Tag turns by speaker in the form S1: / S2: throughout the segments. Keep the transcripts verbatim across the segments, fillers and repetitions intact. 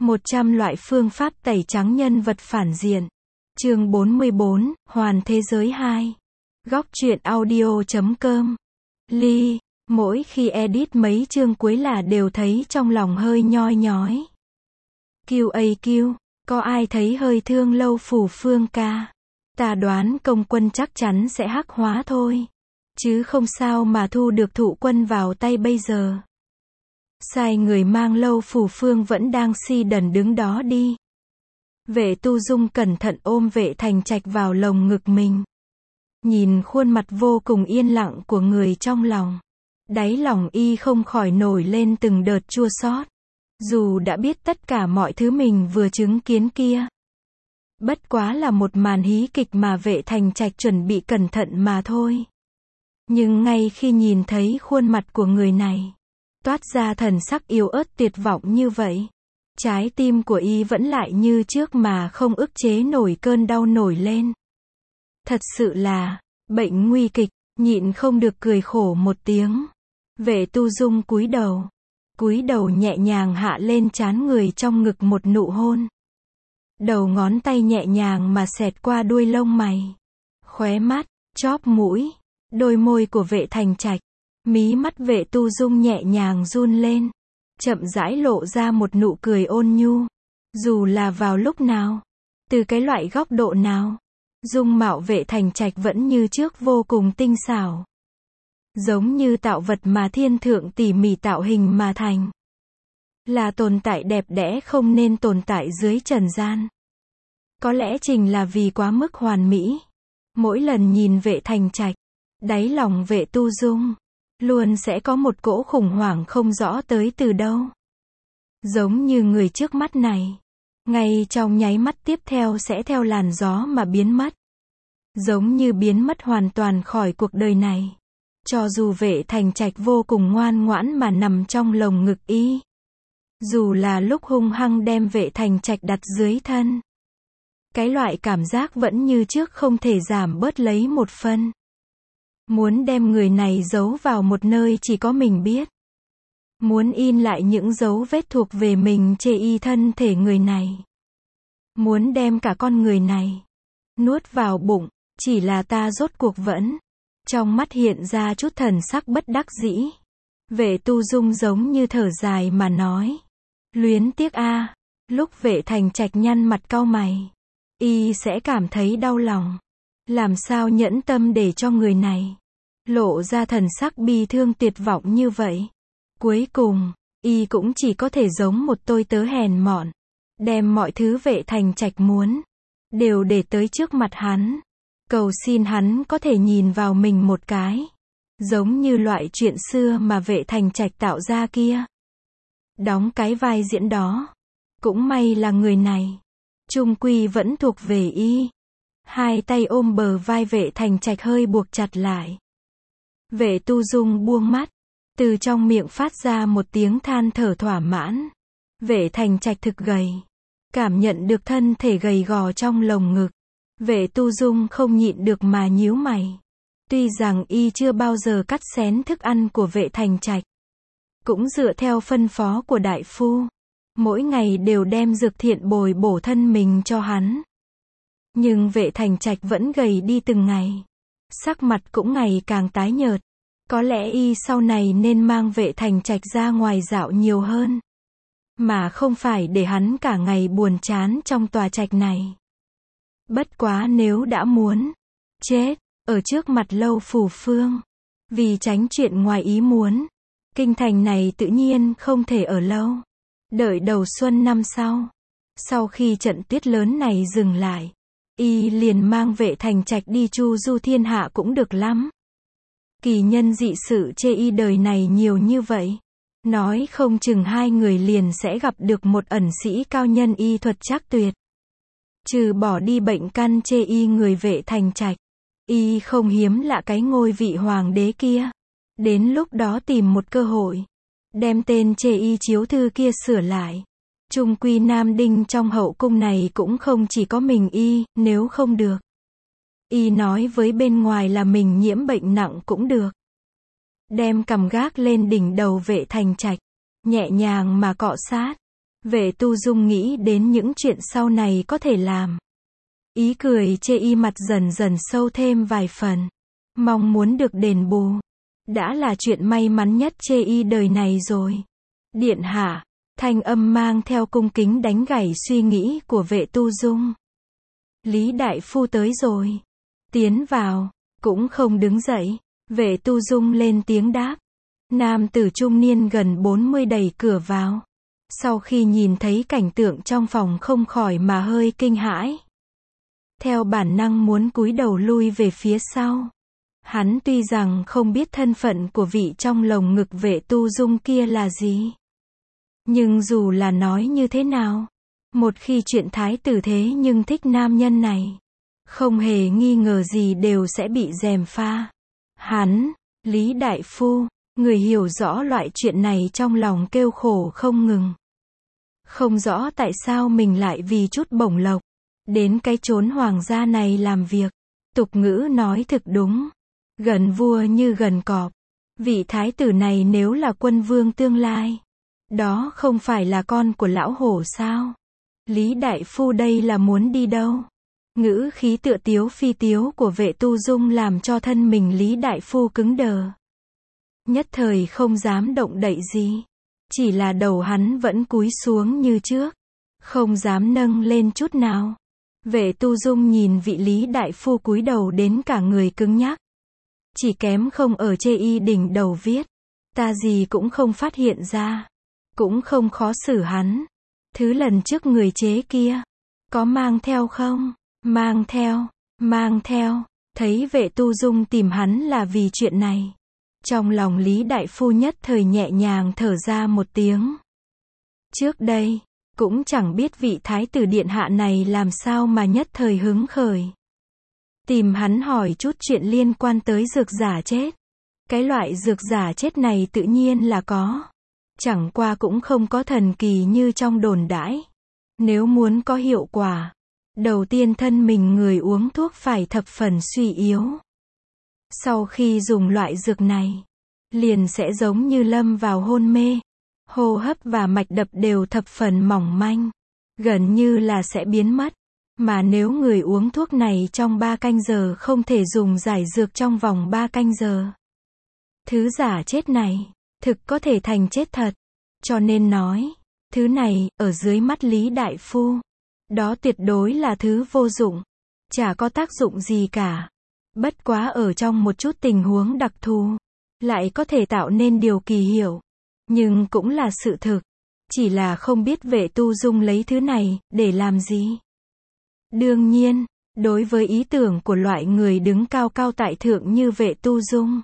S1: một trăm loại phương pháp tẩy trắng nhân vật phản diện. Chương bốn mươi bốn, Hoàn thế giới hai. Góc truyện audio chấm com. Ly, mỗi khi edit mấy chương cuối là đều thấy trong lòng hơi nhoi nhói. Q A Q, có ai thấy hơi thương Lâu Phủ Phương ca? Ta đoán công quân chắc chắn sẽ hắc hóa thôi. Chứ không sao mà thu được thụ quân vào tay bây giờ. Sai người mang Lâu Phủ Phương vẫn đang si đần đứng đó đi. Vệ Tu Dung cẩn thận ôm Vệ Thành Trạch vào lồng ngực mình. Nhìn khuôn mặt vô cùng yên lặng của người trong lòng. Đáy lòng y không khỏi nổi lên từng đợt chua xót. Dù đã biết tất cả mọi thứ mình vừa chứng kiến kia. Bất quá là một màn hí kịch mà Vệ Thành Trạch chuẩn bị cẩn thận mà thôi. Nhưng ngay khi nhìn thấy khuôn mặt của người này, toát ra thần sắc yếu ớt tuyệt vọng như vậy, trái tim của y vẫn lại như trước mà không ức chế nổi cơn đau nổi lên. Thật sự là bệnh nguy kịch, nhịn không được cười khổ một tiếng. Vệ Tu Dung cúi đầu, cúi đầu nhẹ nhàng hạ lên trán người trong ngực một nụ hôn. Đầu ngón tay nhẹ nhàng mà xẹt qua đuôi lông mày, khóe mắt, chóp mũi, đôi môi của Vệ Thành Trạch. Mí mắt Vệ Tu Dung nhẹ nhàng run lên, chậm rãi lộ ra một nụ cười ôn nhu. Dù là vào lúc nào, từ cái loại góc độ nào, dung mạo Vệ Thành Trạch vẫn như trước vô cùng tinh xảo. Giống như tạo vật mà thiên thượng tỉ mỉ tạo hình mà thành. Là tồn tại đẹp đẽ không nên tồn tại dưới trần gian. Có lẽ chính là vì quá mức hoàn mỹ. Mỗi lần nhìn Vệ Thành Trạch, đáy lòng Vệ Tu Dung luôn sẽ có một cỗ khủng hoảng không rõ tới từ đâu. Giống như người trước mắt này, ngay trong nháy mắt tiếp theo sẽ theo làn gió mà biến mất. Giống như biến mất hoàn toàn khỏi cuộc đời này. Cho dù Vệ Thành Trạch vô cùng ngoan ngoãn mà nằm trong lồng ngực y. Dù là lúc hung hăng đem Vệ Thành Trạch đặt dưới thân. Cái loại cảm giác vẫn như trước không thể giảm bớt lấy một phân. Muốn đem người này giấu vào một nơi chỉ có mình biết. Muốn in lại những dấu vết thuộc về mình trên y thân thể người này. Muốn đem cả con người này nuốt vào bụng, chỉ là ta rốt cuộc vẫn. Trong mắt hiện ra chút thần sắc bất đắc dĩ. Vệ Tu Dung giống như thở dài mà nói. Luyến tiếc a. Lúc Vệ Thành Trạch nhăn mặt cau mày, y sẽ cảm thấy đau lòng. Làm sao nhẫn tâm để cho người này lộ ra thần sắc bi thương tuyệt vọng như vậy. Cuối cùng, y cũng chỉ có thể giống một tôi tớ hèn mọn, đem mọi thứ Vệ Thành Trạch muốn đều để tới trước mặt hắn, cầu xin hắn có thể nhìn vào mình một cái. Giống như loại chuyện xưa mà Vệ Thành Trạch tạo ra kia. Đóng cái vai diễn đó. Cũng may là người này chung quy vẫn thuộc về y. Hai tay ôm bờ vai Vệ Thành Trạch hơi buộc chặt lại. Vệ Tu Dung buông mắt, từ trong miệng phát ra một tiếng than thở thỏa mãn. Vệ Thành Trạch thực gầy, cảm nhận được thân thể gầy gò trong lồng ngực. Vệ Tu Dung không nhịn được mà nhíu mày. Tuy rằng y chưa bao giờ cắt xén thức ăn của Vệ Thành Trạch, cũng dựa theo phân phó của đại phu, mỗi ngày đều đem dược thiện bồi bổ thân mình cho hắn. Nhưng Vệ Thành Trạch vẫn gầy đi từng ngày. Sắc mặt cũng ngày càng tái nhợt. Có lẽ y sau này nên mang Vệ Thành Trạch ra ngoài dạo nhiều hơn. Mà không phải để hắn cả ngày buồn chán trong tòa trạch này. Bất quá nếu đã muốn chết ở trước mặt Lâu Phủ Phương, vì tránh chuyện ngoài ý muốn, kinh thành này tự nhiên không thể ở lâu. Đợi đầu xuân năm sau, sau khi trận tuyết lớn này dừng lại, y liền mang Vệ Thành Trạch đi chu du thiên hạ cũng được lắm. Kỳ nhân dị sự chê y đời này nhiều như vậy, nói không chừng hai người liền sẽ gặp được một ẩn sĩ cao nhân y thuật trác tuyệt. Trừ bỏ đi bệnh căn chê y người Vệ Thành Trạch, y không hiếm lạ cái ngôi vị hoàng đế kia. Đến lúc đó tìm một cơ hội, đem tên chê y chiếu thư kia sửa lại. Chung quy Nam Đinh trong hậu cung này cũng không chỉ có mình y, nếu không được. Y nói với bên ngoài là mình nhiễm bệnh nặng cũng được. Đem cầm gác lên đỉnh đầu Vệ Thành Trạch, nhẹ nhàng mà cọ sát. Vệ Tu Dung nghĩ đến những chuyện sau này có thể làm. Ý cười chê y mặt dần dần sâu thêm vài phần. Mong muốn được đền bù. Đã là chuyện may mắn nhất chê y đời này rồi. Điện hạ, thanh âm mang theo cung kính đánh gãy suy nghĩ của Vệ Tu Dung. Lý đại phu tới rồi. Tiến vào, cũng không đứng dậy. Vệ Tu Dung lên tiếng đáp. Nam tử trung niên gần bốn mươi đẩy cửa vào. Sau khi nhìn thấy cảnh tượng trong phòng không khỏi mà hơi kinh hãi. Theo bản năng muốn cúi đầu lui về phía sau. Hắn tuy rằng không biết thân phận của vị trong lồng ngực Vệ Tu Dung kia là gì. Nhưng dù là nói như thế nào, một khi chuyện thái tử thế nhưng thích nam nhân này, không hề nghi ngờ gì đều sẽ bị gièm pha. Hắn, Lý đại phu, người hiểu rõ loại chuyện này trong lòng kêu khổ không ngừng. Không rõ tại sao mình lại vì chút bổng lộc, đến cái chốn hoàng gia này làm việc. Tục ngữ nói thực đúng. Gần vua như gần cọp. Vị thái tử này nếu là quân vương tương lai, đó không phải là con của lão hổ sao? Lý đại phu đây là muốn đi đâu? Ngữ khí tựa tiếu phi tiếu của Vệ Tu Dung làm cho thân mình Lý đại phu cứng đờ. Nhất thời không dám động đậy gì. Chỉ là đầu hắn vẫn cúi xuống như trước. Không dám nâng lên chút nào. Vệ Tu Dung nhìn vị Lý đại phu cúi đầu đến cả người cứng nhắc. Chỉ kém không ở chê y đỉnh đầu viết. Ta gì cũng không phát hiện ra. Cũng không khó xử hắn. Thứ lần trước người chế kia. Có mang theo không? Mang theo. Mang theo. Thấy Vệ Tu Dung tìm hắn là vì chuyện này. Trong lòng Lý đại phu nhất thời nhẹ nhàng thở ra một tiếng. Trước đây, cũng chẳng biết vị thái tử điện hạ này làm sao mà nhất thời hứng khởi. Tìm hắn hỏi chút chuyện liên quan tới dược giả chết. Cái loại dược giả chết này tự nhiên là có. Chẳng qua cũng không có thần kỳ như trong đồn đãi. Nếu muốn có hiệu quả, đầu tiên thân mình người uống thuốc phải thập phần suy yếu. Sau khi dùng loại dược này, liền sẽ giống như lâm vào hôn mê. Hô hấp và mạch đập đều thập phần mỏng manh. Gần như là sẽ biến mất. Mà nếu người uống thuốc này trong ba canh giờ không thể dùng giải dược trong vòng ba canh giờ. Thứ giả chết này, thực có thể thành chết thật. Cho nên nói, thứ này, ở dưới mắt Lý đại phu, đó tuyệt đối là thứ vô dụng. Chả có tác dụng gì cả. Bất quá ở trong một chút tình huống đặc thù, lại có thể tạo nên điều kỳ hiệu. Nhưng cũng là sự thực. Chỉ là không biết Vệ Tu Dung lấy thứ này, để làm gì. Đương nhiên, đối với ý tưởng của loại người đứng cao cao tại thượng như Vệ Tu Dung,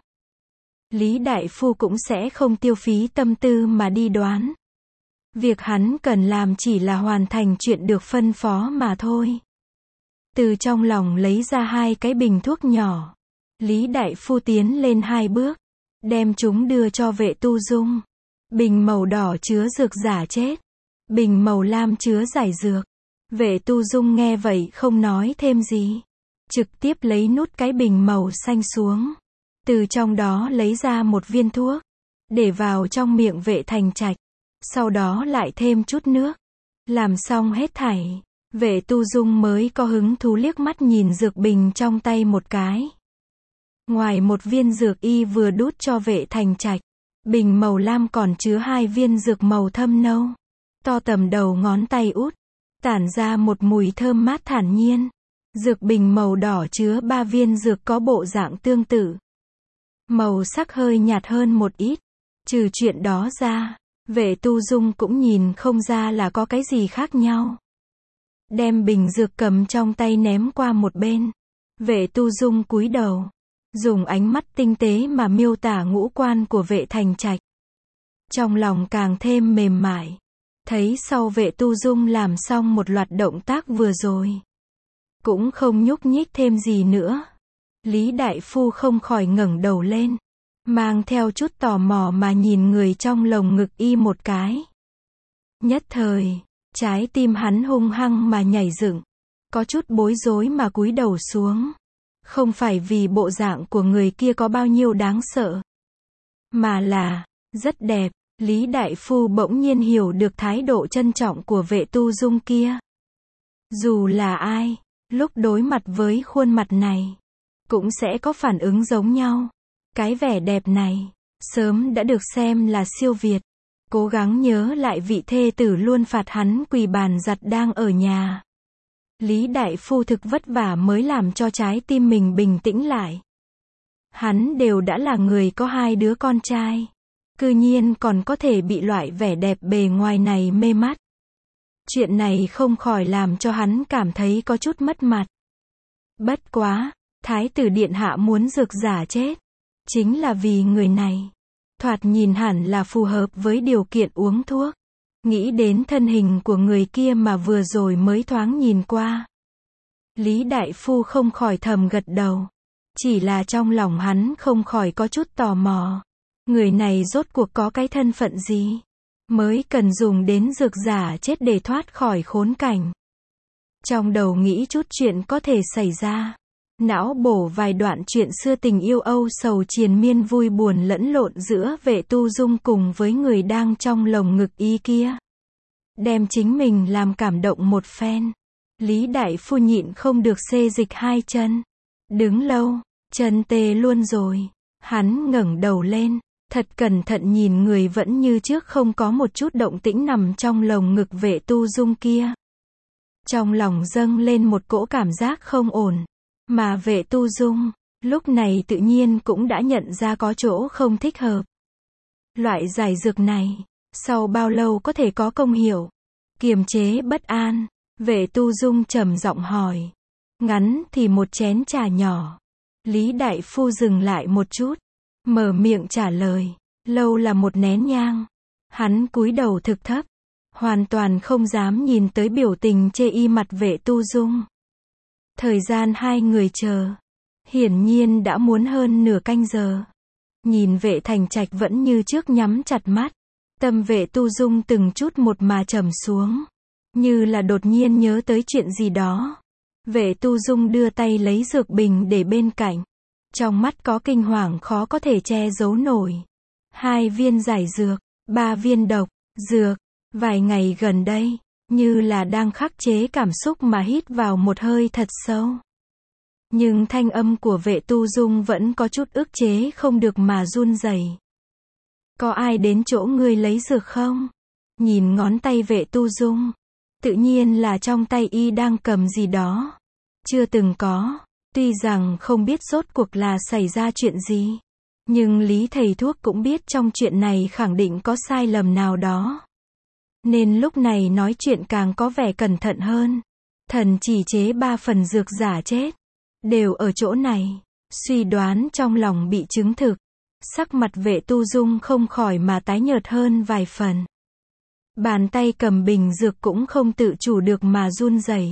S1: Lý đại phu cũng sẽ không tiêu phí tâm tư mà đi đoán. Việc hắn cần làm chỉ là hoàn thành chuyện được phân phó mà thôi. Từ trong lòng lấy ra hai cái bình thuốc nhỏ. Lý đại phu tiến lên hai bước, đem chúng đưa cho Vệ Tu Dung. Bình màu đỏ chứa dược giả chết. Bình màu lam chứa giải dược. Vệ Tu Dung nghe vậy không nói thêm gì. Trực tiếp lấy nút cái bình màu xanh xuống. Từ trong đó lấy ra một viên thuốc. Để vào trong miệng Vệ Thành Trạch. Sau đó lại thêm chút nước. Làm xong hết thảy. Vệ Tu Dung mới có hứng thú liếc mắt nhìn dược bình trong tay một cái. Ngoài một viên dược y vừa đút cho Vệ Thành Trạch, bình màu lam còn chứa hai viên dược màu thâm nâu. To tầm đầu ngón tay út. Tản ra một mùi thơm mát thản nhiên. Dược bình màu đỏ chứa ba viên dược có bộ dạng tương tự. Màu sắc hơi nhạt hơn một ít. Trừ chuyện đó ra, Vệ Tu Dung cũng nhìn không ra là có cái gì khác nhau. Đem bình dược cầm trong tay ném qua một bên. Vệ Tu Dung cúi đầu. Dùng ánh mắt tinh tế mà miêu tả ngũ quan của Vệ Thành Trạch. Trong lòng càng thêm mềm mại. Thấy sau Vệ Tu Dung làm xong một loạt động tác vừa rồi, cũng không nhúc nhích thêm gì nữa. Lý đại phu không khỏi ngẩng đầu lên, mang theo chút tò mò mà nhìn người trong lồng ngực y một cái. Nhất thời, trái tim hắn hung hăng mà nhảy dựng, có chút bối rối mà cúi đầu xuống. Không phải vì bộ dạng của người kia có bao nhiêu đáng sợ, mà là rất đẹp. Lý Đại Phu bỗng nhiên hiểu được thái độ trân trọng của Vệ Tu Dung kia. Dù là ai, lúc đối mặt với khuôn mặt này, cũng sẽ có phản ứng giống nhau. Cái vẻ đẹp này, sớm đã được xem là siêu việt. Cố gắng nhớ lại vị thê tử luôn phạt hắn quỳ bàn giặt đang ở nhà. Lý Đại Phu thực vất vả mới làm cho trái tim mình bình tĩnh lại. Hắn đều đã là người có hai đứa con trai, cư nhiên còn có thể bị loại vẻ đẹp bề ngoài này mê mắt. Chuyện này không khỏi làm cho hắn cảm thấy có chút mất mặt. Bất quá, Thái tử điện hạ muốn rực giả chết, chính là vì người này. Thoạt nhìn hẳn là phù hợp với điều kiện uống thuốc. Nghĩ đến thân hình của người kia mà vừa rồi mới thoáng nhìn qua, Lý Đại Phu không khỏi thầm gật đầu. Chỉ là trong lòng hắn không khỏi có chút tò mò. Người này rốt cuộc có cái thân phận gì, mới cần dùng đến dược giả chết để thoát khỏi khốn cảnh. Trong đầu nghĩ chút chuyện có thể xảy ra, não bổ vài đoạn chuyện xưa tình yêu âu sầu triền miên vui buồn lẫn lộn giữa Vệ Tu Dung cùng với người đang trong lồng ngực y kia. Đem chính mình làm cảm động một phen. Lý Đại Phu nhịn không được xê dịch hai chân. Đứng lâu, chân tê luôn rồi. Hắn ngẩng đầu lên, thật cẩn thận nhìn người vẫn như trước không có một chút động tĩnh nằm trong lồng ngực Vệ Tu Dung kia. Trong lòng dâng lên một cỗ cảm giác không ổn. Mà Vệ Tu Dung, lúc này tự nhiên cũng đã nhận ra có chỗ không thích hợp. Loại giải dược này, sau bao lâu có thể có công hiệu? Kiềm chế bất an, Vệ Tu Dung trầm giọng hỏi. Ngắn thì một chén trà nhỏ. Lý Đại Phu dừng lại một chút, mở miệng trả lời. Lâu là một nén nhang. Hắn cúi đầu thực thấp, hoàn toàn không dám nhìn tới biểu tình chê y mặt Vệ Tu Dung. Thời gian hai người chờ, hiển nhiên đã muốn hơn nửa canh giờ. Nhìn Vệ Thành Trạch vẫn như trước nhắm chặt mắt. Tâm Vệ Tu Dung từng chút một mà trầm xuống, như là đột nhiên nhớ tới chuyện gì đó. Vệ Tu Dung đưa tay lấy dược bình để bên cạnh. Trong mắt có kinh hoàng khó có thể che giấu nổi. Hai viên giải dược, ba viên độc, dược. Vài ngày gần đây, như là đang khắc chế cảm xúc mà hít vào một hơi thật sâu. Nhưng thanh âm của Vệ Tu Dung vẫn có chút ức chế không được mà run rẩy. Có ai đến chỗ ngươi lấy dược không? Nhìn ngón tay Vệ Tu Dung, tự nhiên là trong tay y đang cầm gì đó. Chưa từng có. Tuy rằng không biết rốt cuộc là xảy ra chuyện gì, nhưng Lý thầy thuốc cũng biết trong chuyện này khẳng định có sai lầm nào đó. Nên lúc này nói chuyện càng có vẻ cẩn thận hơn. Thần chỉ chế ba phần dược giả chết, đều ở chỗ này. Suy đoán trong lòng bị chứng thực. Sắc mặt Vệ Tu Dung không khỏi mà tái nhợt hơn vài phần. Bàn tay cầm bình dược cũng không tự chủ được mà run rẩy.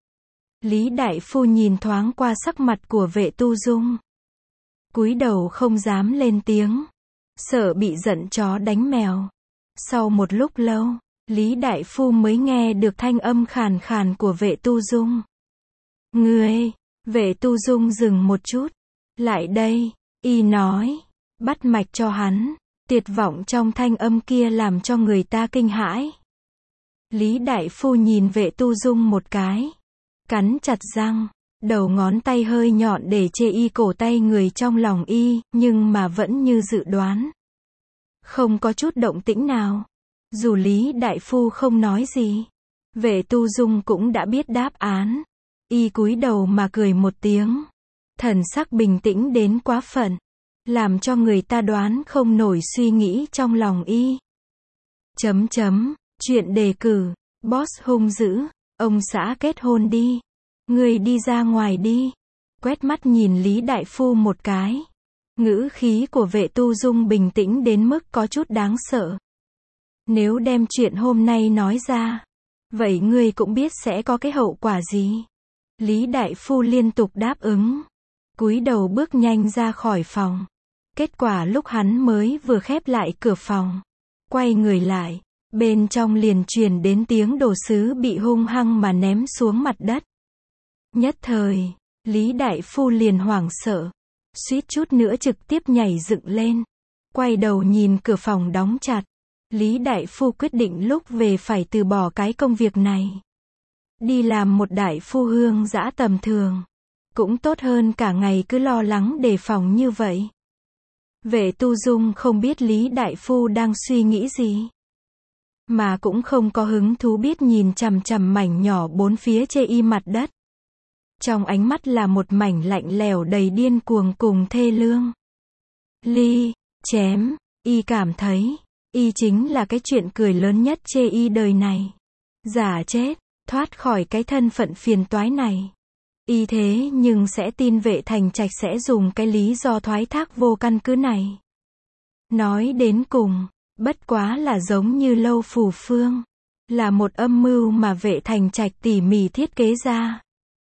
S1: Lý Đại Phu nhìn thoáng qua sắc mặt của Vệ Tu Dung, cúi đầu không dám lên tiếng, sợ bị giận chó đánh mèo. Sau một lúc lâu, Lý Đại Phu mới nghe được thanh âm khàn khàn của Vệ Tu Dung. Ngươi, Vệ Tu Dung dừng một chút. Lại đây, y nói, bắt mạch cho hắn. Tuyệt vọng trong thanh âm kia làm cho người ta kinh hãi. Lý Đại Phu nhìn Vệ Tu Dung một cái, cắn chặt răng, đầu ngón tay hơi nhọn để chê y cổ tay người trong lòng y, nhưng mà vẫn như dự đoán. Không có chút động tĩnh nào. Dù Lý Đại Phu không nói gì, Vệ Tu Dung cũng đã biết đáp án. Y cúi đầu mà cười một tiếng. Thần sắc bình tĩnh đến quá phận, làm cho người ta đoán không nổi suy nghĩ trong lòng y. Chấm chấm, chuyện đề cử, boss hung dữ, ông xã kết hôn đi. Người đi ra ngoài đi. Quét mắt nhìn Lý Đại Phu một cái. Ngữ khí của Vệ Tu Dung bình tĩnh đến mức có chút đáng sợ. Nếu đem chuyện hôm nay nói ra, vậy ngươi cũng biết sẽ có cái hậu quả gì. Lý Đại Phu liên tục đáp ứng, cúi đầu bước nhanh ra khỏi phòng. Kết quả lúc hắn mới vừa khép lại cửa phòng, quay người lại, bên trong liền truyền đến tiếng đồ sứ bị hung hăng mà ném xuống mặt đất. Nhất thời, Lý Đại Phu liền hoảng sợ, suýt chút nữa trực tiếp nhảy dựng lên, quay đầu nhìn cửa phòng đóng chặt. Lý đại phu quyết định lúc về phải từ bỏ cái công việc này. Đi làm một đại phu hương dã tầm thường. Cũng tốt hơn cả ngày cứ lo lắng đề phòng như vậy. Vệ Tu Dung không biết Lý đại phu đang suy nghĩ gì. Mà cũng không có hứng thú biết nhìn chằm chằm mảnh nhỏ bốn phía chê y mặt đất. Trong ánh mắt là một mảnh lạnh lẽo đầy điên cuồng cùng thê lương. Ly, chém, y cảm thấy, y chính là cái chuyện cười lớn nhất chê y đời này. Giả chết, thoát khỏi cái thân phận phiền toái này. Y thế nhưng sẽ tin Vệ Thành Trạch sẽ dùng cái lý do thoái thác vô căn cứ này. Nói đến cùng, bất quá là giống như Lâu Phủ Phương. Là một âm mưu mà Vệ Thành Trạch tỉ mỉ thiết kế ra.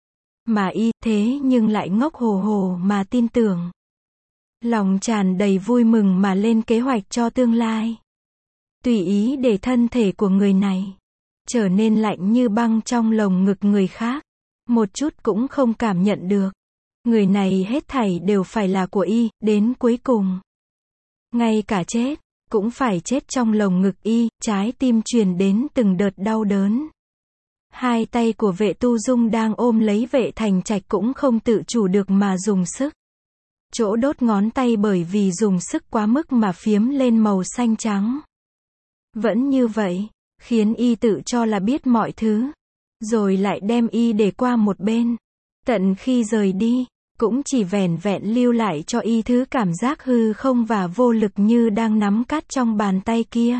S1: Mà y thế nhưng lại ngốc hồ hồ mà tin tưởng. Lòng tràn đầy vui mừng mà lên kế hoạch cho tương lai. Tùy ý để thân thể của người này trở nên lạnh như băng trong lồng ngực người khác. Một chút cũng không cảm nhận được. Người này hết thảy đều phải là của y, đến cuối cùng. Ngay cả chết, cũng phải chết trong lồng ngực y, trái tim truyền đến từng đợt đau đớn. Hai tay của Vệ Tu Dung đang ôm lấy Vệ Thành Trạch cũng không tự chủ được mà dùng sức. Chỗ đốt ngón tay bởi vì dùng sức quá mức mà phiếm lên màu xanh trắng. Vẫn như vậy, khiến y tự cho là biết mọi thứ. Rồi lại đem y để qua một bên. Tận khi rời đi, cũng chỉ vẻn vẹn lưu lại cho y thứ cảm giác hư không và vô lực như đang nắm cát trong bàn tay kia.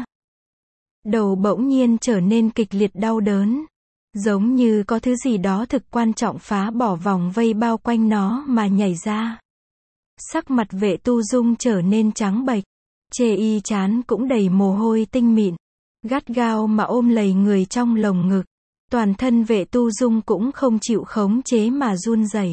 S1: Đầu bỗng nhiên trở nên kịch liệt đau đớn. Giống như có thứ gì đó thực quan trọng phá bỏ vòng vây bao quanh nó mà nhảy ra. Sắc mặt Vệ Tu Dung trở nên trắng bệch. Chê y chán cũng đầy mồ hôi tinh mịn. Gắt gao mà ôm lấy người trong lồng ngực. Toàn thân Vệ Tu Dung cũng không chịu khống chế mà run rẩy.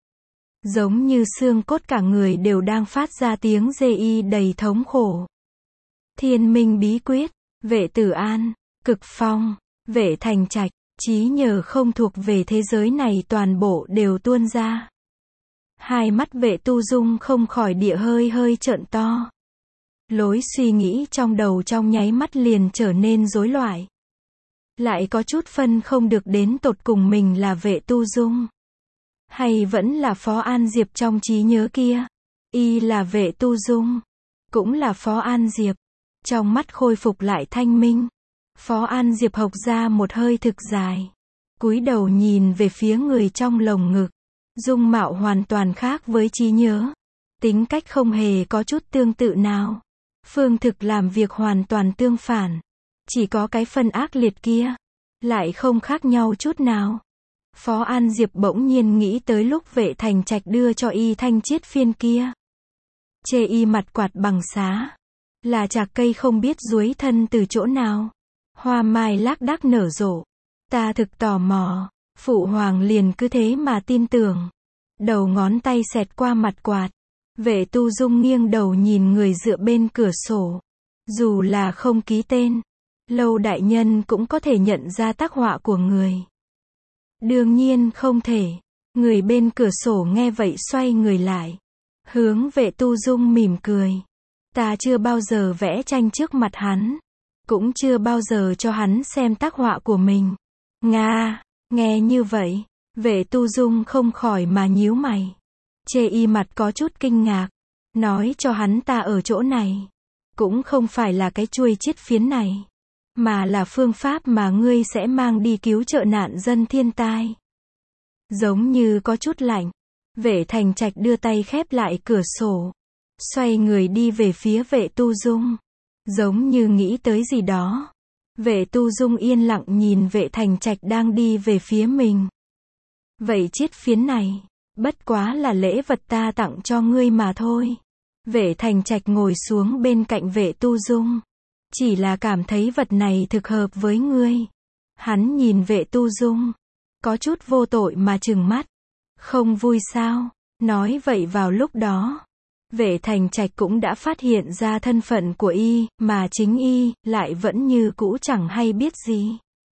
S1: Giống như xương cốt cả người đều đang phát ra tiếng rê y đầy thống khổ. Thiên Minh Bí Quyết, Vệ Tử An, Cực Phong, Vệ Thành Trạch, trí nhớ không thuộc về thế giới này toàn bộ đều tuôn ra. Hai mắt Vệ Tu Dung không khỏi địa hơi hơi trợn to. Lối suy nghĩ trong đầu trong nháy mắt liền trở nên rối loạn. Lại có chút phân không được đến tột cùng mình là Vệ Tu Dung. Hay vẫn là Phó An Diệp trong trí nhớ kia. Y là Vệ Tu Dung. Cũng là Phó An Diệp. Trong mắt khôi phục lại thanh minh. Phó An Diệp hộc ra một hơi thực dài. Cúi đầu nhìn về phía người trong lồng ngực. Dung mạo hoàn toàn khác với trí nhớ. Tính cách không hề có chút tương tự nào. Phương thực làm việc hoàn toàn tương phản. Chỉ có cái phân ác liệt kia. Lại không khác nhau chút nào. Phó An Diệp bỗng nhiên nghĩ tới lúc Vệ Thành Trạch đưa cho y thanh chiết phiên kia. Chê y mặt quạt bằng xá. Là chạc cây không biết duối thân từ chỗ nào. Hoa mai lác đác nở rộ. Ta thực tò mò. Phụ hoàng liền cứ thế mà tin tưởng. Đầu ngón tay xẹt qua mặt quạt. Vệ Tu Dung nghiêng đầu nhìn người dựa bên cửa sổ. Dù là không ký tên. Lâu đại nhân cũng có thể nhận ra tác họa của người. Đương nhiên không thể. Người bên cửa sổ nghe vậy xoay người lại. Hướng Vệ Tu Dung mỉm cười. Ta chưa bao giờ vẽ tranh trước mặt hắn. Cũng chưa bao giờ cho hắn xem tác họa của mình. Nga, nghe như vậy. Vệ Tu Dung không khỏi mà nhíu mày. Chê y mặt có chút kinh ngạc. Nói cho hắn ta ở chỗ này. Cũng không phải là cái chuôi chiết phiến này. Mà là phương pháp mà ngươi sẽ mang đi cứu trợ nạn dân thiên tai. Giống như có chút lạnh. Vệ Thành Trạch đưa tay khép lại cửa sổ. Xoay người đi về phía Vệ Tu Dung. Giống như nghĩ tới gì đó. Vệ Tu Dung yên lặng nhìn Vệ Thành Trạch đang đi về phía mình. Vậy chiết phiến này, bất quá là lễ vật ta tặng cho ngươi mà thôi. Vệ Thành Trạch ngồi xuống bên cạnh Vệ Tu Dung. Chỉ là cảm thấy vật này thực hợp với ngươi. Hắn nhìn Vệ Tu Dung. Có chút vô tội mà trừng mắt. Không vui sao? Nói vậy vào lúc đó. Vệ Thành Trạch cũng đã phát hiện ra thân phận của y, mà chính y, lại vẫn như cũ chẳng hay biết gì.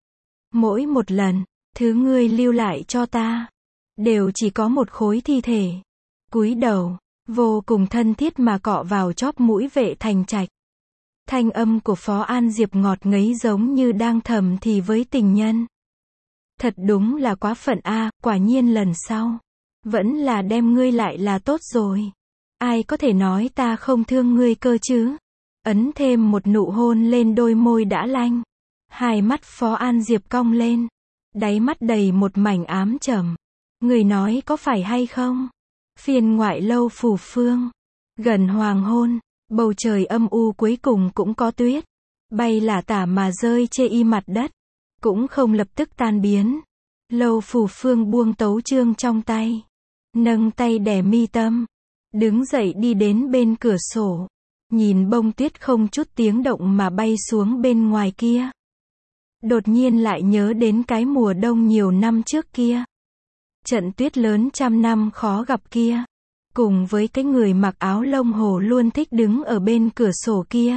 S1: Mỗi một lần, thứ ngươi lưu lại cho ta, đều chỉ có một khối thi thể. Cúi đầu, vô cùng thân thiết mà cọ vào chóp mũi Vệ Thành Trạch. Thanh âm của Phó An Diệp ngọt ngấy giống như đang thầm thì với tình nhân. Thật đúng là quá phận a, quả nhiên lần sau. Vẫn là đem ngươi lại là tốt rồi. Ai có thể nói ta không thương ngươi cơ chứ? Ấn thêm một nụ hôn lên đôi môi đã lanh. Hai mắt Phó An Diệp cong lên. Đáy mắt đầy một mảnh ám trầm. Người nói có phải hay không? Phiên ngoại lâu Phù Phương. Gần hoàng hôn, bầu trời âm u cuối cùng cũng có tuyết. Bay lả tả mà rơi chê y mặt đất. Cũng không lập tức tan biến. Lâu Phù Phương buông tấu chương trong tay. Nâng tay đè mi tâm. Đứng dậy đi đến bên cửa sổ. Nhìn bông tuyết không chút tiếng động mà bay xuống bên ngoài kia. Đột nhiên lại nhớ đến cái mùa đông nhiều năm trước kia. Trận tuyết lớn trăm năm khó gặp kia. Cùng với cái người mặc áo lông hổ luôn thích đứng ở bên cửa sổ kia.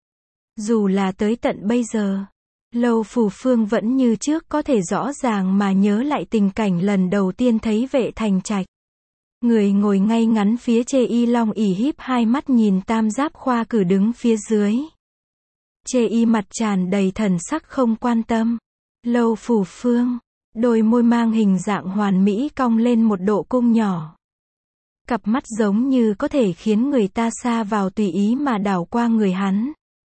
S1: Dù là tới tận bây giờ, Lâu Phù Phương vẫn như trước có thể rõ ràng mà nhớ lại tình cảnh lần đầu tiên thấy Vệ Thành Trạch. Người ngồi ngay ngắn phía Chê Y Long ỉ híp hai mắt nhìn Tam Giáp Khoa Cử đứng phía dưới. Chê Y mặt tràn đầy thần sắc không quan tâm. Lâu Phù Phương, đôi môi mang hình dạng hoàn mỹ cong lên một độ cung nhỏ. Cặp mắt giống như có thể khiến người ta sa vào tùy ý mà đảo qua người hắn.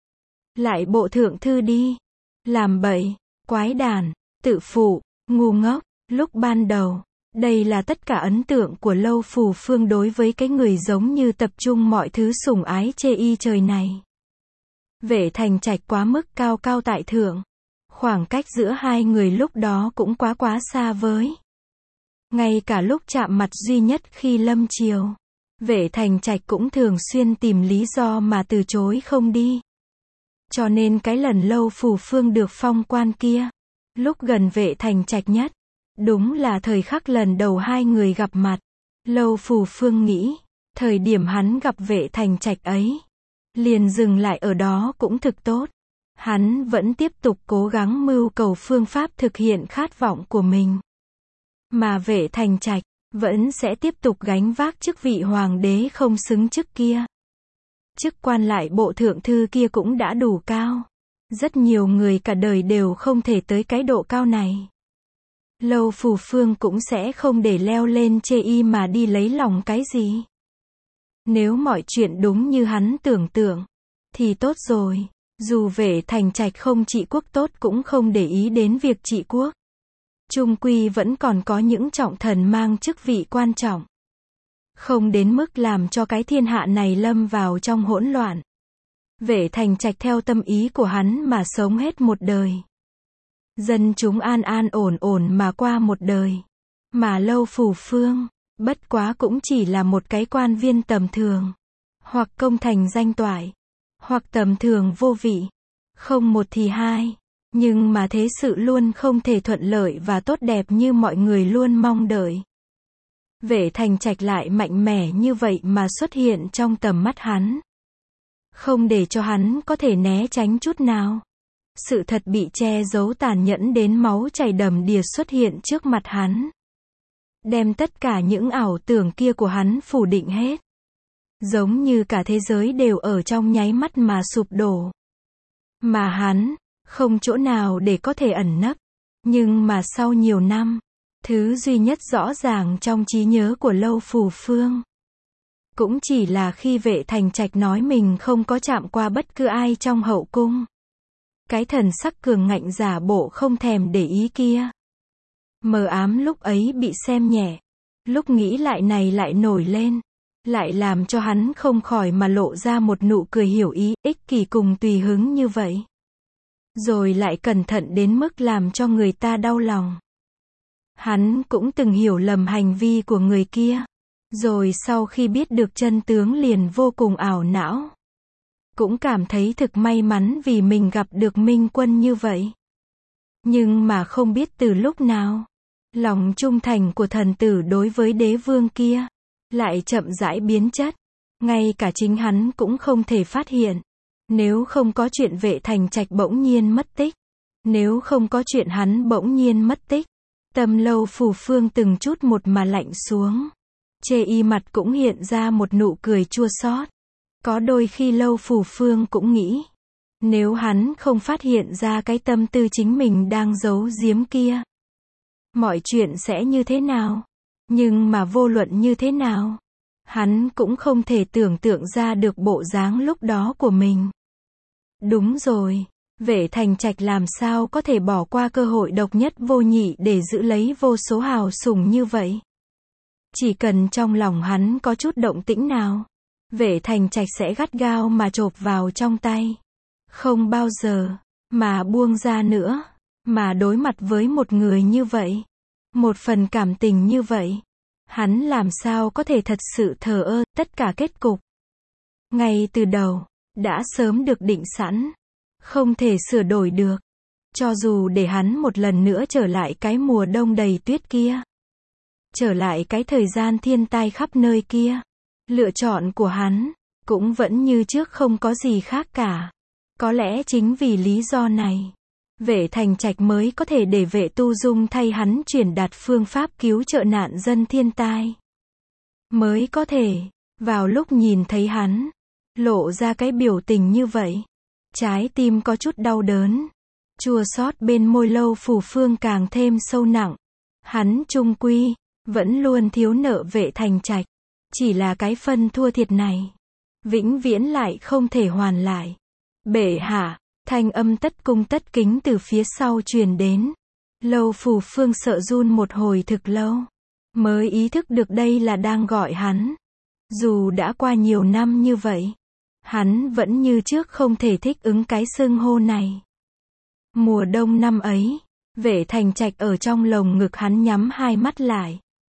S1: Lại bộ thượng thư đi. Làm bậy, quái đản, tự phụ, ngu ngốc. Lúc ban đầu, đây là tất cả ấn tượng của Lâu Phù Phương đối với cái người giống như tập trung mọi thứ sủng ái Chê Y trời này. Vệ Thành Trạch quá mức cao cao tại thượng. Khoảng cách giữa hai người lúc đó cũng quá quá xa với. Ngay cả lúc chạm mặt duy nhất khi lâm chiều, Vệ Thành Trạch cũng thường xuyên tìm lý do mà từ chối không đi. Cho nên cái lần Lâu Phù Phương được phong quan kia, lúc gần Vệ Thành Trạch nhất, đúng là thời khắc lần đầu hai người gặp mặt. Lâu Phù Phương nghĩ, thời điểm hắn gặp Vệ Thành Trạch ấy, liền dừng lại ở đó cũng thực tốt. Hắn vẫn tiếp tục cố gắng mưu cầu phương pháp thực hiện khát vọng của mình. Mà Vệ Thành Trạch vẫn sẽ tiếp tục gánh vác chức vị hoàng đế không xứng chức kia. Chức quan lại bộ thượng thư kia cũng đã đủ cao. Rất nhiều người cả đời đều không thể tới cái độ cao này. Lâu Phù Phương cũng sẽ không để leo lên Chê Y mà đi lấy lòng cái gì. Nếu mọi chuyện đúng như hắn tưởng tượng, thì tốt rồi. Dù Vệ Thành Trạch không trị quốc tốt cũng không để ý đến việc trị quốc. Chung quy vẫn còn có những trọng thần mang chức vị quan trọng. Không đến mức làm cho cái thiên hạ này lâm vào trong hỗn loạn. Vệ Thành Trạch theo tâm ý của hắn mà sống hết một đời. Dân chúng an an ổn ổn mà qua một đời. Mà Lâu Phù Phương, bất quá cũng chỉ là một cái quan viên tầm thường. Hoặc công thành danh toại. Hoặc tầm thường vô vị. Không một thì hai. Nhưng mà thế sự luôn không thể thuận lợi và tốt đẹp như mọi người luôn mong đợi. Vệ Thành Trạch lại mạnh mẽ như vậy mà xuất hiện trong tầm mắt hắn. Không để cho hắn có thể né tránh chút nào. Sự thật bị che giấu tàn nhẫn đến máu chảy đầm đìa xuất hiện trước mặt hắn. Đem tất cả những ảo tưởng kia của hắn phủ định hết. Giống như cả thế giới đều ở trong nháy mắt mà sụp đổ. Mà hắn, không chỗ nào để có thể ẩn nấp. Nhưng mà sau nhiều năm, thứ duy nhất rõ ràng trong trí nhớ của Lâu Phù Phương, cũng chỉ là khi Vệ Thành Trạch nói mình không có chạm qua bất cứ ai trong hậu cung. Cái thần sắc cường ngạnh giả bộ không thèm để ý kia. Mờ ám lúc ấy bị xem nhẹ. Lúc nghĩ lại này lại nổi lên. Lại làm cho hắn không khỏi mà lộ ra một nụ cười hiểu ý, ích kỷ cùng tùy hứng như vậy. Rồi lại cẩn thận đến mức làm cho người ta đau lòng. Hắn cũng từng hiểu lầm hành vi của người kia. Rồi sau khi biết được chân tướng liền vô cùng ảo não. Cũng cảm thấy thực may mắn vì mình gặp được minh quân như vậy. Nhưng mà không biết từ lúc nào, lòng trung thành của thần tử đối với đế vương kia lại chậm rãi biến chất. Ngay cả chính hắn cũng không thể phát hiện. Nếu không có chuyện Vệ Thành Trạch bỗng nhiên mất tích. Nếu không có chuyện hắn bỗng nhiên mất tích. Tâm Lâu Phù Phương từng chút một mà lạnh xuống. Chê Y mặt cũng hiện ra một nụ cười chua xót. Có đôi khi Lâu Phù Phương cũng nghĩ, Nếu hắn không phát hiện ra cái tâm tư chính mình đang giấu giếm kia, mọi chuyện sẽ như thế nào? Nhưng mà vô luận như thế nào, hắn cũng không thể tưởng tượng ra được bộ dáng lúc đó của mình. Đúng rồi, Vệ Thành Trạch làm sao có thể bỏ qua cơ hội độc nhất vô nhị để giữ lấy vô số hào sủng như vậy? Chỉ cần trong lòng hắn có chút động tĩnh nào, Vệ Thành Trạch sẽ gắt gao mà chộp vào trong tay. Không bao giờ mà buông ra nữa, mà đối mặt với một người như vậy, một phần cảm tình như vậy, hắn làm sao có thể thật sự thờ ơ, tất cả kết cục ngay từ đầu đã sớm được định sẵn, không thể sửa đổi được. Cho dù để hắn một lần nữa trở lại cái mùa đông đầy tuyết kia, trở lại cái thời gian thiên tai khắp nơi kia, lựa chọn của hắn cũng vẫn như trước, không có gì khác cả. Có lẽ chính vì lý do này, Vệ Thành Trạch mới có thể để Vệ Tu Dung thay hắn truyền đạt phương pháp cứu trợ nạn dân thiên tai. Mới có thể, vào lúc nhìn thấy hắn lộ ra cái biểu tình như vậy, trái tim có chút đau đớn, chua xót bên môi Lâu Phủ Phương càng thêm sâu nặng. Hắn chung quy vẫn luôn thiếu nợ Vệ Thành Trạch, chỉ là cái phân thua thiệt này vĩnh viễn lại không thể hoàn lại. Bệ hạ, thanh âm tất cung tất kính từ phía sau truyền đến. Lâu Phủ Phương sợ run một hồi thực lâu, mới ý thức được đây là đang gọi hắn. Dù đã qua nhiều năm như vậy, hắn vẫn như trước không thể thích ứng cái xưng hô này. Mùa đông năm ấy, Vệ Thành Trạch ở trong lồng ngực hắn nhắm hai mắt lại.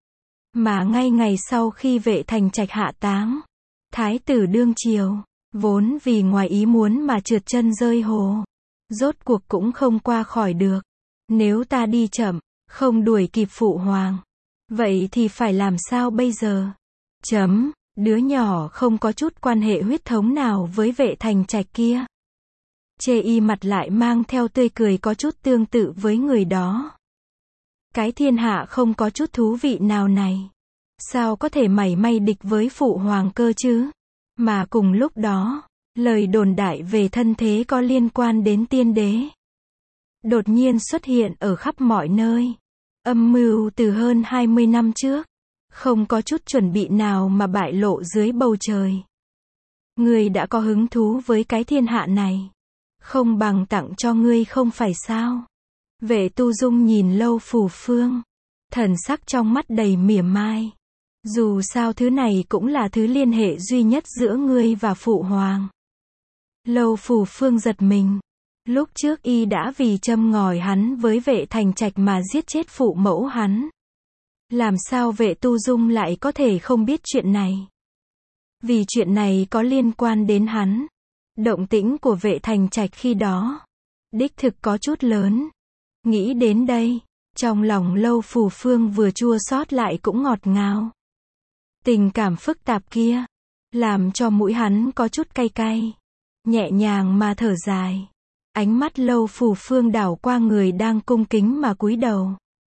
S1: Mà ngay ngày sau khi Vệ Thành Trạch hạ táng, Thái tử đương triều, vốn vì ngoài ý muốn mà trượt chân rơi hồ, rốt cuộc cũng không qua khỏi được. Nếu ta đi chậm, không đuổi kịp phụ hoàng, vậy thì phải làm sao bây giờ? Chấm, đứa nhỏ không có chút quan hệ huyết thống nào với Vệ Thành Trạch kia. Chê y mặt lại mang theo tươi cười có chút tương tự với người đó. Cái thiên hạ không có chút thú vị nào này, sao có thể mảy may địch với phụ hoàng cơ chứ? Mà cùng lúc đó, lời đồn đại về thân thế có liên quan đến tiên đế đột nhiên xuất hiện ở khắp mọi nơi. Âm mưu từ hơn hai mươi năm trước, không có chút chuẩn bị nào mà bại lộ dưới bầu trời. Ngươi đã có hứng thú với cái thiên hạ này, không bằng tặng cho ngươi không phải sao? Vệ Tu Dung nhìn Lâu Phủ Phương, thần sắc trong mắt đầy mỉa mai. Dù sao thứ này cũng là thứ liên hệ duy nhất giữa ngươi và phụ hoàng. Lâu Phủ Phương giật mình. Lúc trước y đã vì châm ngòi hắn với Vệ Thành Trạch mà giết chết phụ mẫu hắn. Làm sao Vệ Tu Dung lại có thể không biết chuyện này? Vì chuyện này có liên quan đến hắn. Động tĩnh của Vệ Thành Trạch khi đó đích thực có chút lớn. Nghĩ đến đây, trong lòng Lâu Phủ Phương vừa chua xót lại cũng ngọt ngào. Tình cảm phức tạp kia làm cho mũi hắn có chút cay cay. Nhẹ nhàng mà thở dài, ánh mắt Lâu Phủ Phương đảo qua người đang cung kính mà cúi đầu,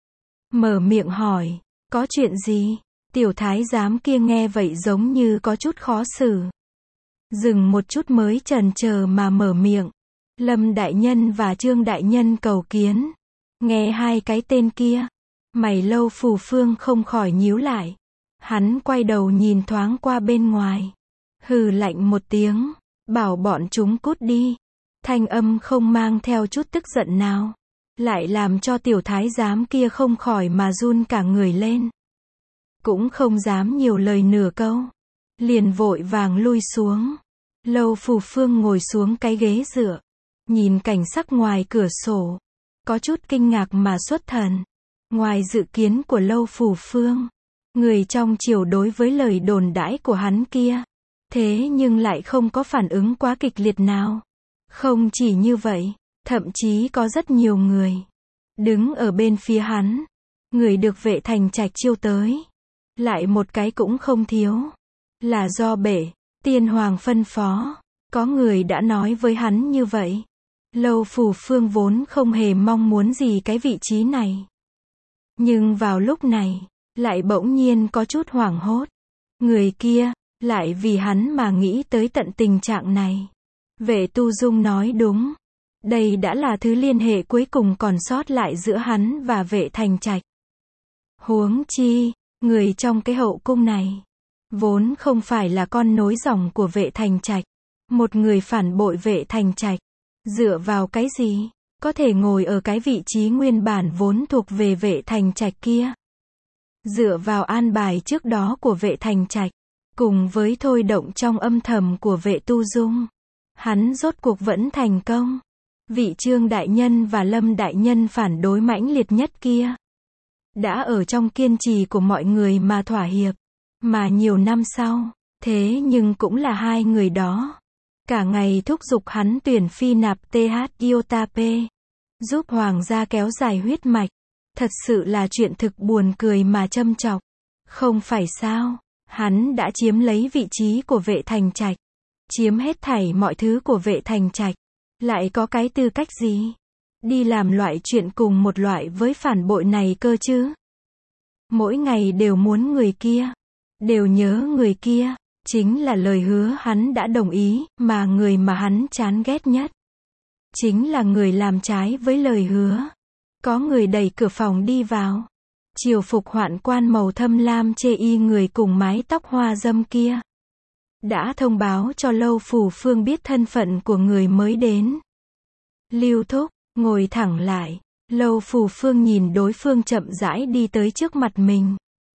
S1: mở miệng hỏi, có chuyện gì? Tiểu thái giám kia nghe vậy giống như có chút khó xử, dừng một chút mới chần chờ mà mở miệng. Lâm đại nhân và Trương đại nhân cầu kiến. Nghe hai cái tên kia, mày Lâu Phủ Phương không khỏi nhíu lại. Hắn quay đầu nhìn thoáng qua bên ngoài, hừ lạnh một tiếng, bảo bọn chúng cút đi. Thanh âm không mang theo chút tức giận nào, lại làm cho tiểu thái giám kia không khỏi mà run cả người lên. Cũng không dám nhiều lời nửa câu, liền vội vàng lui xuống. Lâu Phủ Phương ngồi xuống cái ghế dựa, nhìn cảnh sắc ngoài cửa sổ, có chút kinh ngạc mà xuất thần. Ngoài dự kiến của Lâu Phủ Phương, người trong triều đối với lời đồn đãi của hắn kia, thế nhưng lại không có phản ứng quá kịch liệt nào. Không chỉ như vậy, thậm chí có rất nhiều người đứng ở bên phía hắn. Người được Vệ Thành Trạch chiêu tới, lại một cái cũng không thiếu, là do Bệ Tiên Hoàng phân phó. Có người đã nói với hắn như vậy. Lâu Phủ Phương vốn không hề mong muốn gì cái vị trí này, nhưng vào lúc này lại bỗng nhiên có chút hoảng hốt. Người kia lại vì hắn mà nghĩ tới tận tình trạng này. Vệ Tu Dung nói đúng. Đây đã là thứ liên hệ cuối cùng còn sót lại giữa hắn và Vệ Thành Trạch. Huống chi, người trong cái hậu cung này, vốn không phải là con nối dòng của Vệ Thành Trạch. Một người phản bội Vệ Thành Trạch, dựa vào cái gì, có thể ngồi ở cái vị trí nguyên bản vốn thuộc về Vệ Thành Trạch kia. Dựa vào an bài trước đó của Vệ Thành Trạch, cùng với thôi động trong âm thầm của Vệ Tu Dung, hắn rốt cuộc vẫn thành công. Vị Trương đại nhân và Lâm đại nhân phản đối mãnh liệt nhất kia, đã ở trong kiên trì của mọi người mà thỏa hiệp. Mà nhiều năm sau, thế nhưng cũng là hai người đó, cả ngày thúc giục hắn tuyển phi nạp th iota p, giúp hoàng gia kéo dài huyết mạch. Thật sự là chuyện thực buồn cười mà châm chọc. Không phải sao, hắn đã chiếm lấy vị trí của Vệ Thành Trạch, chiếm hết thảy mọi thứ của Vệ Thành Trạch, lại có cái tư cách gì đi làm loại chuyện cùng một loại với phản bội này cơ chứ? Mỗi ngày đều muốn người kia, đều nhớ người kia, chính là lời hứa hắn đã đồng ý, mà người mà hắn chán ghét nhất chính là người làm trái với lời hứa. Có người đẩy cửa phòng đi vào, triều phục hoạn quan màu thâm lam chê y người cùng mái tóc hoa dâm kia, đã thông báo cho Lâu Phủ Phương biết thân phận của người mới đến. Lưu thúc, ngồi thẳng lại. Lâu Phủ Phương nhìn đối phương chậm rãi đi tới trước mặt mình.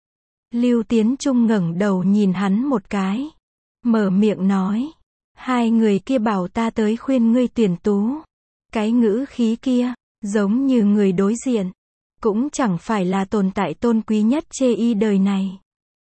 S1: Lưu Tiến Trung ngẩng đầu nhìn hắn một cái, mở miệng nói, hai người kia bảo ta tới khuyên ngươi tuyển tú. Cái ngữ khí kia, giống như người đối diện, cũng chẳng phải là tồn tại tôn quý nhất chê y đời này.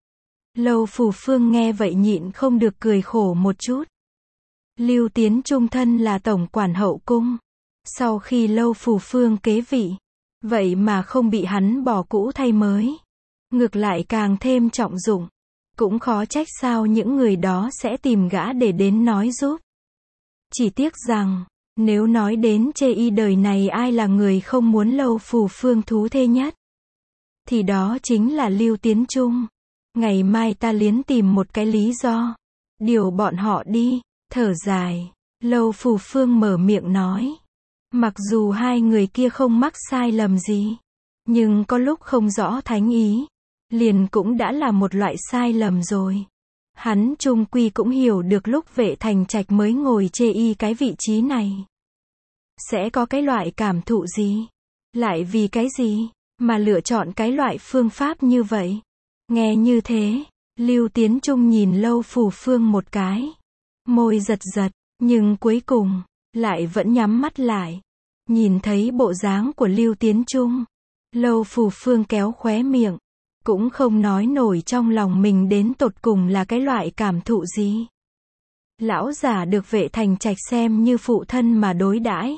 S1: Lâu Phủ Phương nghe vậy nhịn không được cười khổ một chút. Lưu Tiến Trung thân là tổng quản hậu cung. Sau khi Lâu Phủ Phương kế vị, vậy mà không bị hắn bỏ cũ thay mới, ngược lại càng thêm trọng dụng. Cũng khó trách sao những người đó sẽ tìm gã để đến nói giúp. Chỉ tiếc rằng, nếu nói đến chê y đời này ai là người không muốn Lâu Phủ Phương thú thê nhất, thì đó chính là Lưu Tiến Trung. Ngày mai ta liến tìm một cái lý do, điều bọn họ đi. Thở dài, Lâu Phủ Phương mở miệng nói, mặc dù hai người kia không mắc sai lầm gì, nhưng có lúc không rõ thánh ý, liền cũng đã là một loại sai lầm rồi. Hắn chung quy cũng hiểu được lúc Vệ Thành Trạch mới ngồi chê y cái vị trí này, sẽ có cái loại cảm thụ gì, lại vì cái gì mà lựa chọn cái loại phương pháp như vậy. Nghe như thế, Lưu Tiến Trung nhìn Lâu Phủ Phương một cái, môi giật giật, nhưng cuối cùng lại vẫn nhắm mắt lại. Nhìn thấy bộ dáng của Lưu Tiến Trung, Lâu Phủ Phương kéo khóe miệng, cũng không nói nổi trong lòng mình đến tột cùng là cái loại cảm thụ gì. Lão già được Vệ Thành Trạch xem như phụ thân mà đối đãi,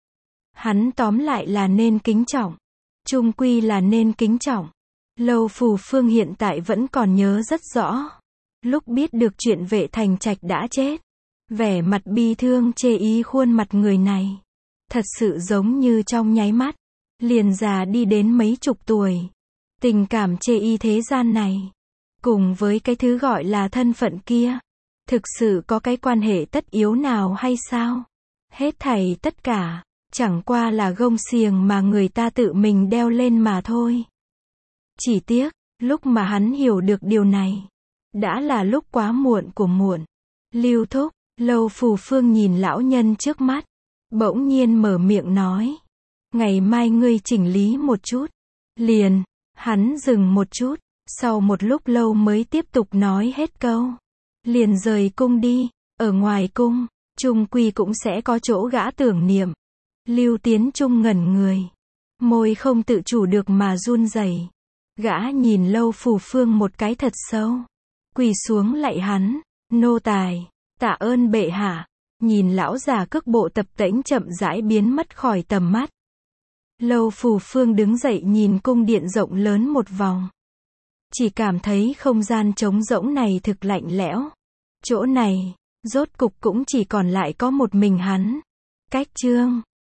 S1: hắn tóm lại là nên kính trọng, chung quy là nên kính trọng. Lâu Phủ Phương hiện tại vẫn còn nhớ rất rõ, lúc biết được chuyện Vệ Thành Trạch đã chết, vẻ mặt bi thương chê ý khuôn mặt người này, thật sự giống như trong nháy mắt, liền già đi đến mấy chục tuổi. Tình cảm chê y thế gian này, cùng với cái thứ gọi là thân phận kia, thực sự có cái quan hệ tất yếu nào hay sao? Hết thảy tất cả, chẳng qua là gông xiềng mà người ta tự mình đeo lên mà thôi. Chỉ tiếc, lúc mà hắn hiểu được điều này, đã là lúc quá muộn của muộn. Lưu thúc, Lâu Phủ Phương nhìn lão nhân trước mắt, bỗng nhiên mở miệng nói, ngày mai ngươi chỉnh lý một chút. Liền, hắn dừng một chút, sau một lúc lâu mới tiếp tục nói hết câu. Liền rời cung đi, ở ngoài cung, chung quy cũng sẽ có chỗ gã tưởng niệm. Lưu Tiến Trung ngẩn người, môi không tự chủ được mà run rẩy. Gã nhìn Lâu Phủ Phương một cái thật sâu, quỳ xuống lạy hắn, nô tài, tạ ơn bệ hạ. Nhìn lão già cước bộ tập tễnh chậm rãi biến mất khỏi tầm mắt, Lâu Phủ Phương đứng dậy nhìn cung điện rộng lớn một vòng, chỉ cảm thấy không gian trống rỗng này thực lạnh lẽo. Chỗ này, rốt cục cũng chỉ còn lại có một mình hắn. Cách chương